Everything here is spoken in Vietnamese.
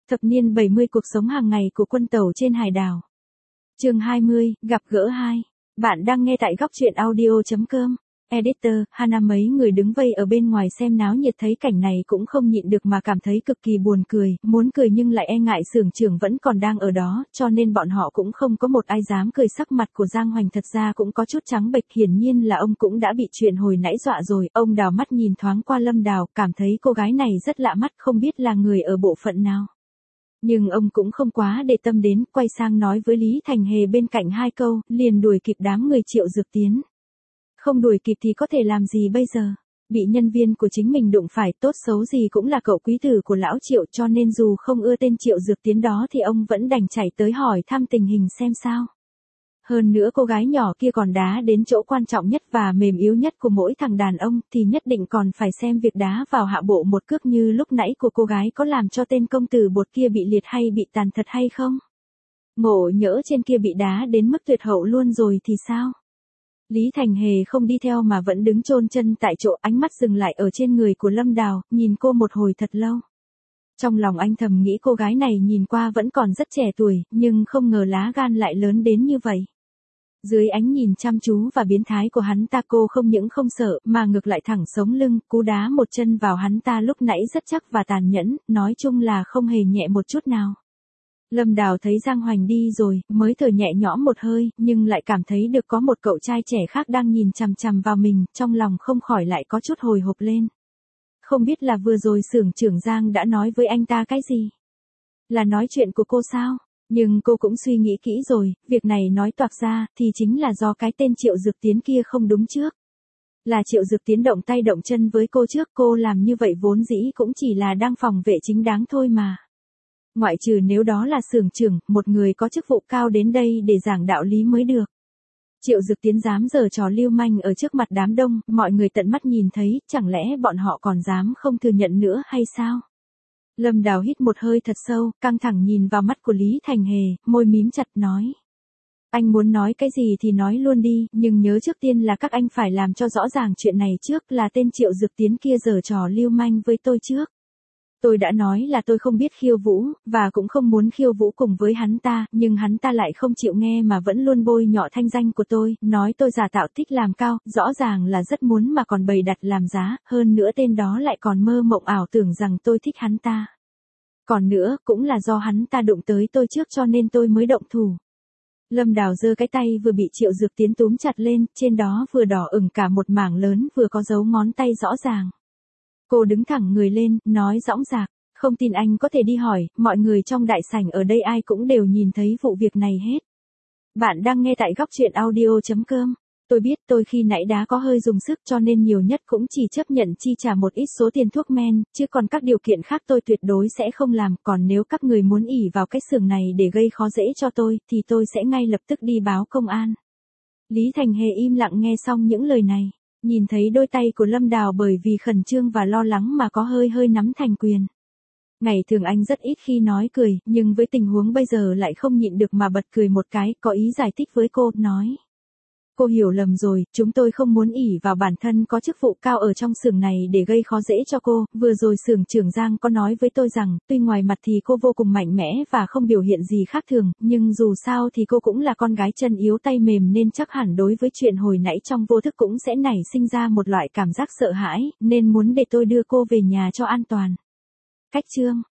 Thập niên 70 cuộc sống hàng ngày của quân tàu trên hải đảo. Chương 20, gặp gỡ 2. Bạn đang nghe tại góc truyện audio.com. Editor, Hana. Mấy người đứng vây ở bên ngoài xem náo nhiệt thấy cảnh này cũng không nhịn được mà cảm thấy cực kỳ buồn cười, muốn cười nhưng lại e ngại xưởng trưởng vẫn còn đang ở đó, cho nên bọn họ cũng không có một ai dám cười. Sắc mặt của Giang Hoành thật ra cũng có chút trắng bệch, hiển nhiên là ông cũng đã bị chuyện hồi nãy dọa rồi. Ông đào mắt nhìn thoáng qua Lâm Đào, cảm thấy cô gái này rất lạ mắt, không biết là người ở bộ phận nào. Nhưng ông cũng không quá để tâm đến, quay sang nói với Lý Thành Hề bên cạnh hai câu, liền đuổi kịp đám người Triệu Dược Tiến. Không đuổi kịp thì có thể làm gì bây giờ? Bị nhân viên của chính mình đụng phải, tốt xấu gì cũng là cậu quý tử của lão Triệu, cho nên dù không ưa tên Triệu Dược Tiến đó thì ông vẫn đành chạy tới hỏi thăm tình hình xem sao. Hơn nữa cô gái nhỏ kia còn đá đến chỗ quan trọng nhất và mềm yếu nhất của mỗi thằng đàn ông, thì nhất định còn phải xem việc đá vào hạ bộ một cước như lúc nãy của cô gái có làm cho tên công tử bột kia bị liệt hay bị tàn thật hay không? Ngộ nhỡ trên kia bị đá đến mức tuyệt hậu luôn rồi thì sao? Lý Thành Hề không đi theo mà vẫn đứng chôn chân tại chỗ, ánh mắt dừng lại ở trên người của Lâm Đào, nhìn cô một hồi thật lâu. Trong lòng anh thầm nghĩ cô gái này nhìn qua vẫn còn rất trẻ tuổi, nhưng không ngờ lá gan lại lớn đến như vậy. Dưới ánh nhìn chăm chú và biến thái của hắn ta, cô không những không sợ mà ngược lại thẳng sống lưng, cú đá một chân vào hắn ta lúc nãy rất chắc và tàn nhẫn, nói chung là không hề nhẹ một chút nào. Lâm Đào thấy Giang Hoành đi rồi, mới thở nhẹ nhõm một hơi, nhưng lại cảm thấy được có một cậu trai trẻ khác đang nhìn chằm chằm vào mình, trong lòng không khỏi lại có chút hồi hộp lên. Không biết là vừa rồi xưởng trưởng Giang đã nói với anh ta cái gì? Là nói chuyện của cô sao? Nhưng cô cũng suy nghĩ kỹ rồi, việc này nói toạc ra, thì chính là do cái tên Triệu Dược Tiến kia không đúng trước. Là Triệu Dược Tiến động tay động chân với cô trước, cô làm như vậy vốn dĩ cũng chỉ là đang phòng vệ chính đáng thôi mà. Ngoại trừ nếu đó là xưởng trưởng, một người có chức vụ cao đến đây để giảng đạo lý mới được. Triệu Dược Tiến dám giở trò lưu manh ở trước mặt đám đông, mọi người tận mắt nhìn thấy, chẳng lẽ bọn họ còn dám không thừa nhận nữa hay sao? Lâm Đào hít một hơi thật sâu, căng thẳng nhìn vào mắt của Lý Thành Hề, môi mím chặt nói. Anh muốn nói cái gì thì nói luôn đi, nhưng nhớ trước tiên là các anh phải làm cho rõ ràng chuyện này trước, là tên Triệu Dược Tiến kia giở trò lưu manh với tôi trước. Tôi đã nói là tôi không biết khiêu vũ, và cũng không muốn khiêu vũ cùng với hắn ta, nhưng hắn ta lại không chịu nghe mà vẫn luôn bôi nhọ thanh danh của tôi, nói tôi giả tạo thích làm cao, rõ ràng là rất muốn mà còn bày đặt làm giá, hơn nữa tên đó lại còn mơ mộng ảo tưởng rằng tôi thích hắn ta. Còn nữa, cũng là do hắn ta đụng tới tôi trước cho nên tôi mới động thủ. Lâm Đào giơ cái tay vừa bị Triệu Dược Tiến túm chặt lên, trên đó vừa đỏ ửng cả một mảng lớn vừa có dấu ngón tay rõ ràng. Cô đứng thẳng người lên, nói dõng dạc, không tin anh có thể đi hỏi, mọi người trong đại sảnh ở đây ai cũng đều nhìn thấy vụ việc này hết. Bạn đang nghe tại góc truyện audio.com. Tôi biết tôi khi nãy đá có hơi dùng sức cho nên nhiều nhất cũng chỉ chấp nhận chi trả một ít số tiền thuốc men, chứ còn các điều kiện khác tôi tuyệt đối sẽ không làm, còn nếu các người muốn ỷ vào cái xưởng này để gây khó dễ cho tôi, thì tôi sẽ ngay lập tức đi báo công an. Lý Thành Hề im lặng nghe xong những lời này. Nhìn thấy đôi tay của Lâm Đào bởi vì khẩn trương và lo lắng mà có hơi nắm thành quyền. Ngày thường anh rất ít khi nói cười, nhưng với tình huống bây giờ lại không nhịn được mà bật cười một cái, có ý giải thích với cô, nói. Cô hiểu lầm rồi, chúng tôi không muốn ỷ vào bản thân có chức vụ cao ở trong xưởng này để gây khó dễ cho cô, vừa rồi xưởng trưởng Giang có nói với tôi rằng, tuy ngoài mặt thì cô vô cùng mạnh mẽ và không biểu hiện gì khác thường, nhưng dù sao thì cô cũng là con gái chân yếu tay mềm nên chắc hẳn đối với chuyện hồi nãy trong vô thức cũng sẽ nảy sinh ra một loại cảm giác sợ hãi, nên muốn để tôi đưa cô về nhà cho an toàn. Cách chương